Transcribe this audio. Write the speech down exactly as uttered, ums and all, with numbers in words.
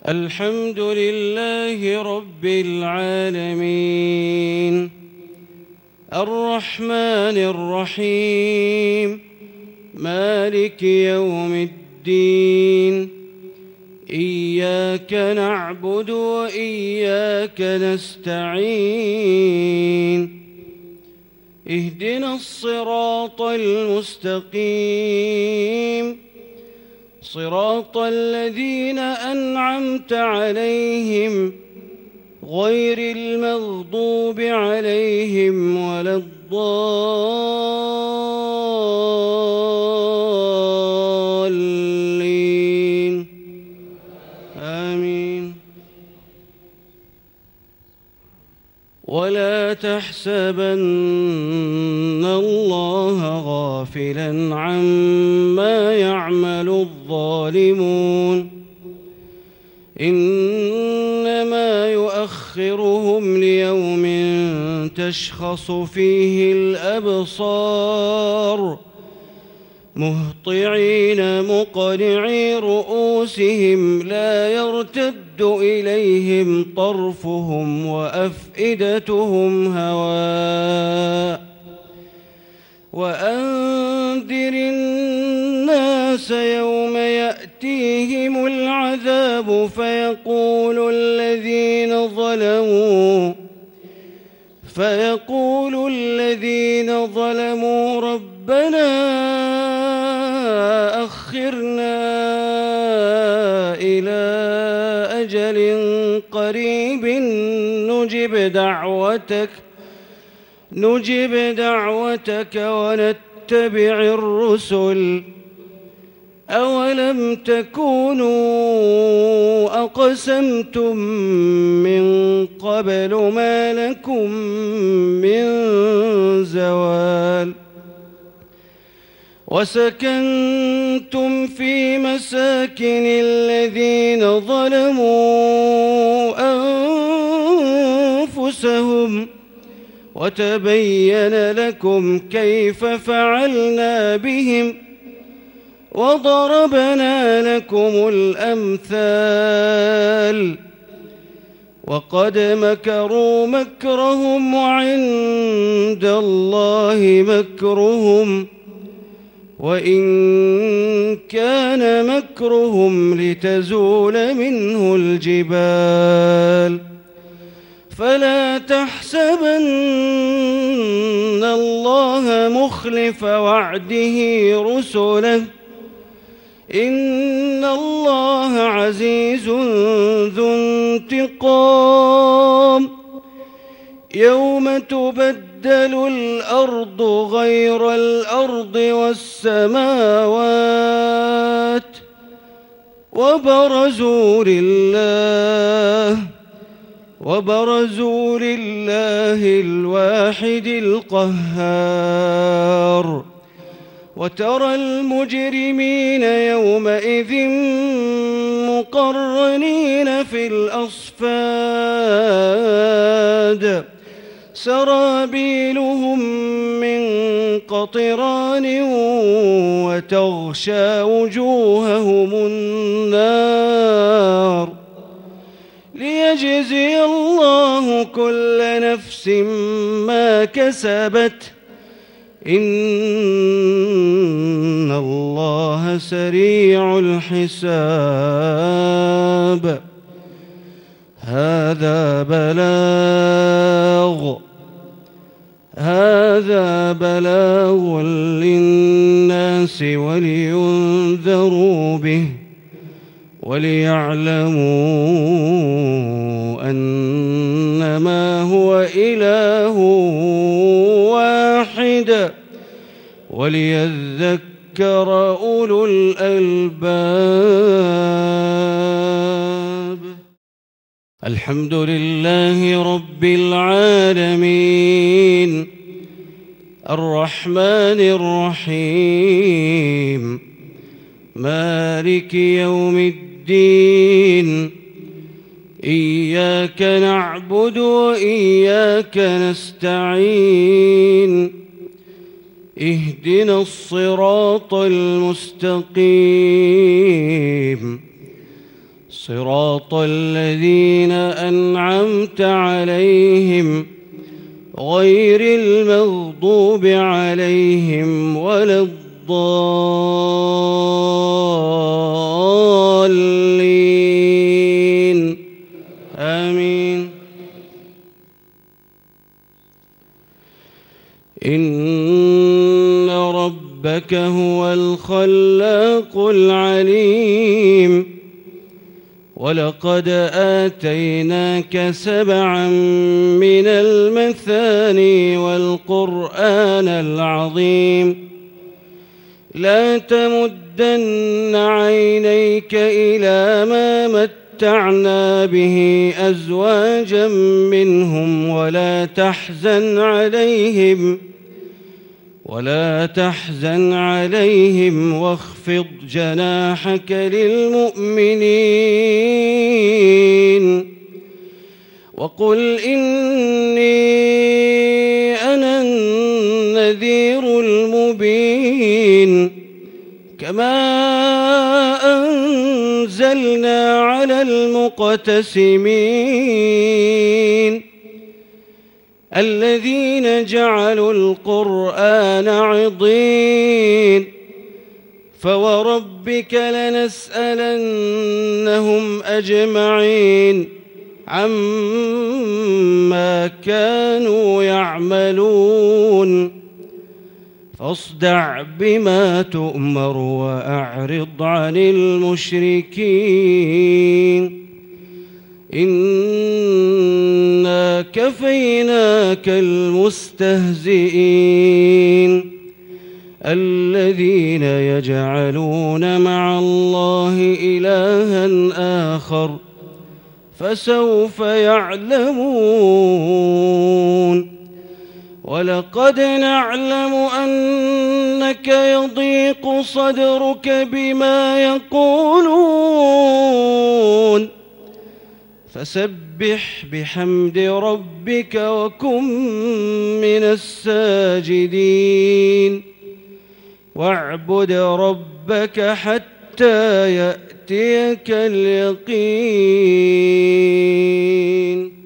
الحمد لله رب العالمين الرحمن الرحيم مالك يوم الدين إياك نعبد وإياك نستعين اهدنا الصراط المستقيم صراط الذين أنعمت عليهم غير المغضوب عليهم ولا الضالين آمين. ولا تحسبن الله غافلا عما يعمل الظالمون إنما يؤخرهم ليوم تشخص فيه الأبصار مهطعين مقنعي رؤوسهم لا يرتد إليهم طرفهم وأفئدتهم هواء وأنذر الناس يوم يأتيهم العذاب فيقول الذين ظلموا فيقول الذين ظلموا ربنا أخرنا إلى أجل قريب نجب دعوتك نجب دعوتك ونتبع الرسل أولم تكونوا أقسمتم من قبل ما لكم من زوال وسكنتم في مساكن الذين ظلموا أنفسهم وتبين لكم كيف فعلنا بهم وضربنا لكم الأمثال وقد مكروا مكرهم وعند الله مكرهم وإن كان مكرهم لتزول منه الجبال فلا تحسبن الله مخلف وعده رسله إن الله عزيز ذو انتقام يوم تبدل الأرض غير الأرض والسماوات وبرزوا لله وبرزوا لله الواحد القهار وترى المجرمين يومئذ مقرنين في الأصفاد سرابيلهم من قطران وتغشى وجوههم النار ليجزي الله كل نفس ما كسبت إن الله سريع الحساب هذا بلاغ هذا بلاغ للناس ولينذروا به وليعلموا أنما هو إله واحد وليذكر أولو الألباب. الحمد لله رب العالمين الرحمن الرحيم مالك يوم الدين إياك نعبد وإياك نستعين اهدنا الصراط المستقيم صراط الذين أنعمت عليهم غير المغضوب عليهم ولا الضالين آمين. إن ربك هو الخلاق العليم ولقد آتيناك سبعا من المثاني والقرآن العظيم لا تمدن عينيك إلى ما متعنا به أزواجا منهم ولا تحزن عليهم ولا تحزن عليهم واخفض جناحك للمؤمنين وقل إني أنا النذير المبين كما أنزلنا على المقتسمين الذين جعلوا القرآن عضين فوربك لنسألنهم أجمعين عما كانوا يعملون فاصدع بما تؤمر وأعرض عن المشركين إنا كفيناك المستهزئين الذين يجعلون مع الله إلها آخر فسوف يعلمون ولقد نعلم أنك يضيق صدرك بما يقولون فسبح بحمد ربك وكن من الساجدين واعبد ربك حتى يأتيك اليقين.